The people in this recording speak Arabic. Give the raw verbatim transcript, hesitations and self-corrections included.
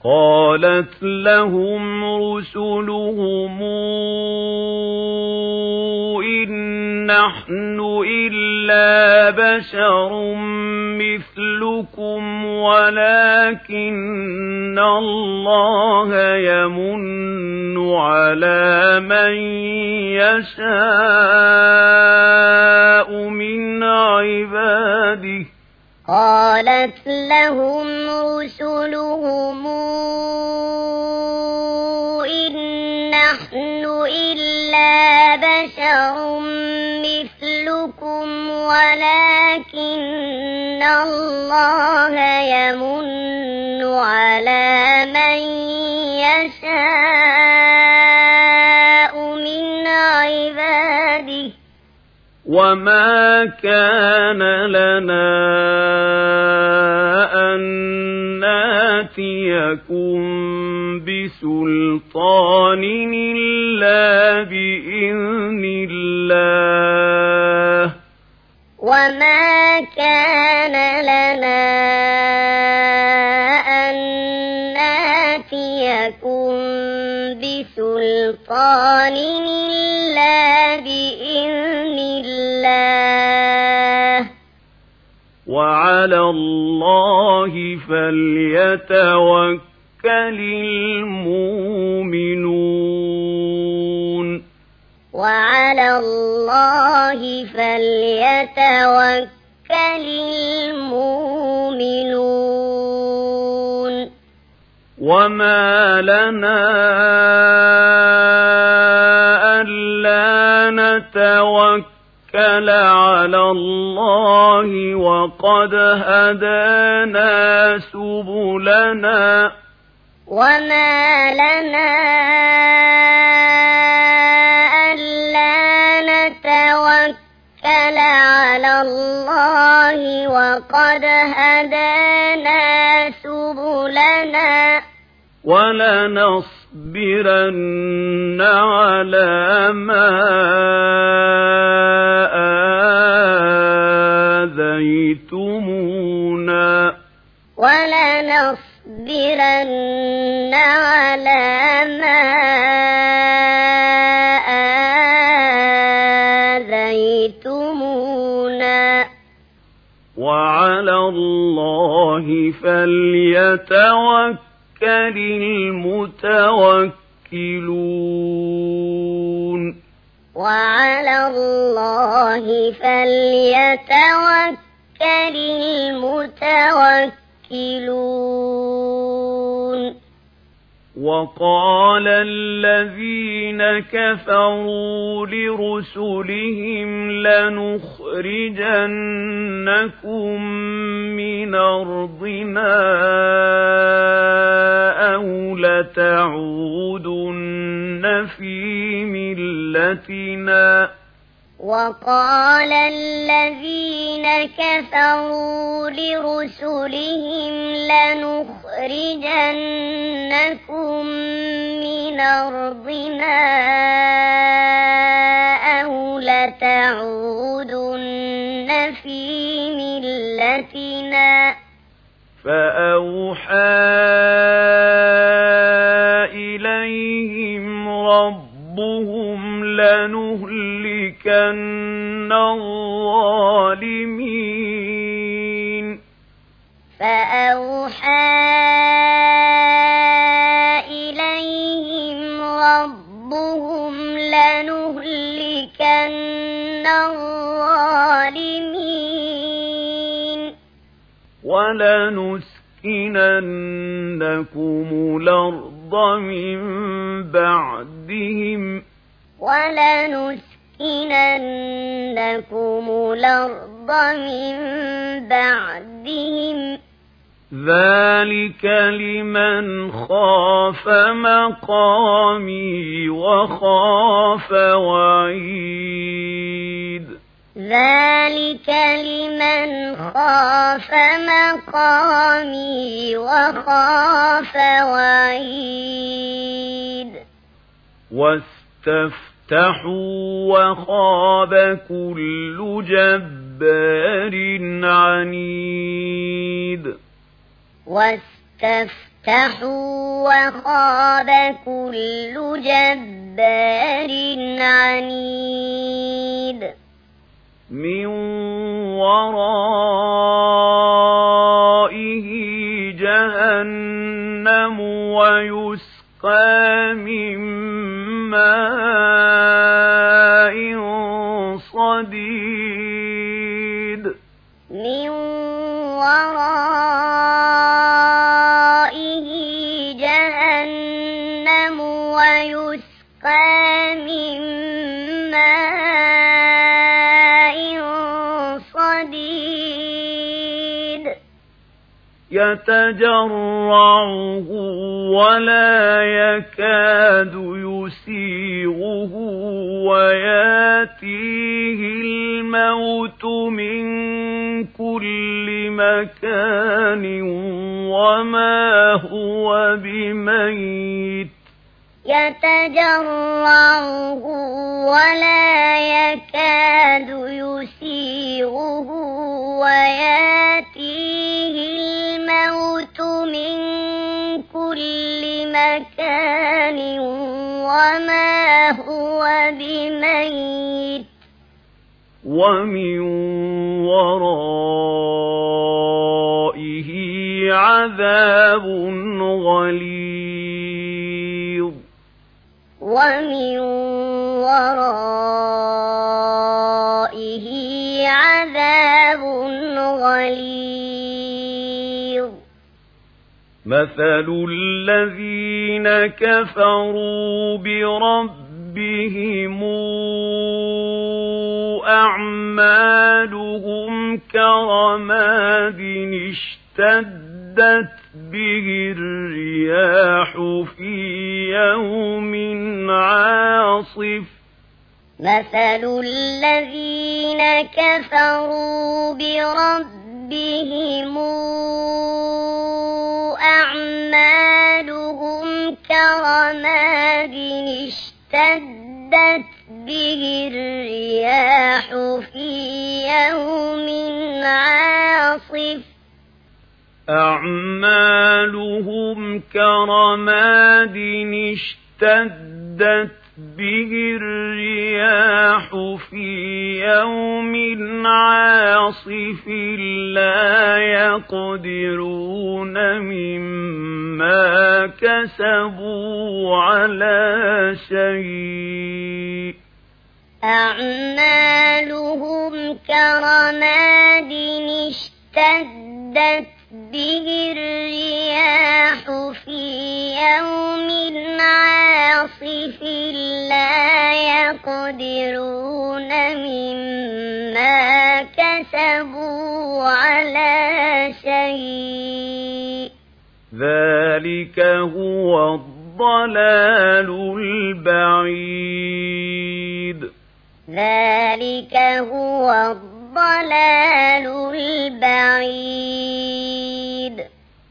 قالت لهم رسلهم إن نحن إلا بشر مثلكم ولكن الله يمن على من يشاء من عباده. قالت لهم رسلهم إن نحن إلا بشر مثلكم ولكن الله يمن على من يشاء من عباده. وما كان لنا أن ناتيكم بسلطان إلا بإذن الله. وما كان لنا أن ناتيكم بسلطان إلا بإذن الله. وعلى الله فليتوكل المؤمنون. وعلى الله فليتوكل المؤمنون. وما لنا ألا نتوكل على الله وقد هدانا سبلنا. وما لنا ألا نتوكل على الله وقد هدانا سبلنا. ولنصبرن على ما آذيتمونا. ولنصبرن على ما آذيتمونا. وعلى الله فليتوكل المتوكلون. وعلى الله فليتوكل المتوكلون. وقال الذين كفروا لرسلهم لنخرجنكم من أرضنا أو لتعودن في ملتنا. وقال الذين كفروا لرسلهم لنخرجنكم من أرضنا أو لتعودن في ملتنا. فأوحى إليهم ربهم لنهلكن الظالمين. فأوحى إليهم ربهم لنهلكن الظالمين. ولنسكننكم الأرض من بعدهم. ولنسكننكم الأرض من بعدهم. ذلك لمن خاف مقامي وخاف وعيد. ذلك لمن خاف مقامي وخاف وعيد. واستفتحوا وخاب كل جبار عنيد. واستفتحوا وخاب كل جبار عنيد من ورائه جهنم ويسقى من ماء صديد من ورائه جهنم ويسقى من ماء صديد يتجرعه ولا يكاد يسيغه وياتيه الموت من كل مكان وما هو بميت يتجرعه ولا يكاد يسيغه وياتيه الموت من كل مكان وما هو بميت ومن ورائه عذاب غليظ ومن ورائه عذاب غليظ مثل الذين كفروا بربهم أعمالهم كرماد اشتدت به الرياح في يوم عاصف مثل الذين كفروا بربهم أعمالهم كرماد اشتدت به الرياح في يوم عاصف أعمالهم كرماد اشتدت به الرياح في يوم عاصف لا يقدرون مما كسبوا على شيء أعمالهم كرماد اشتدت به الرياح في يوم عاصف لا يقدرون مما كسبوا على شيء ذلك هو الضلال البعيد ذلك هو الضلال البعيد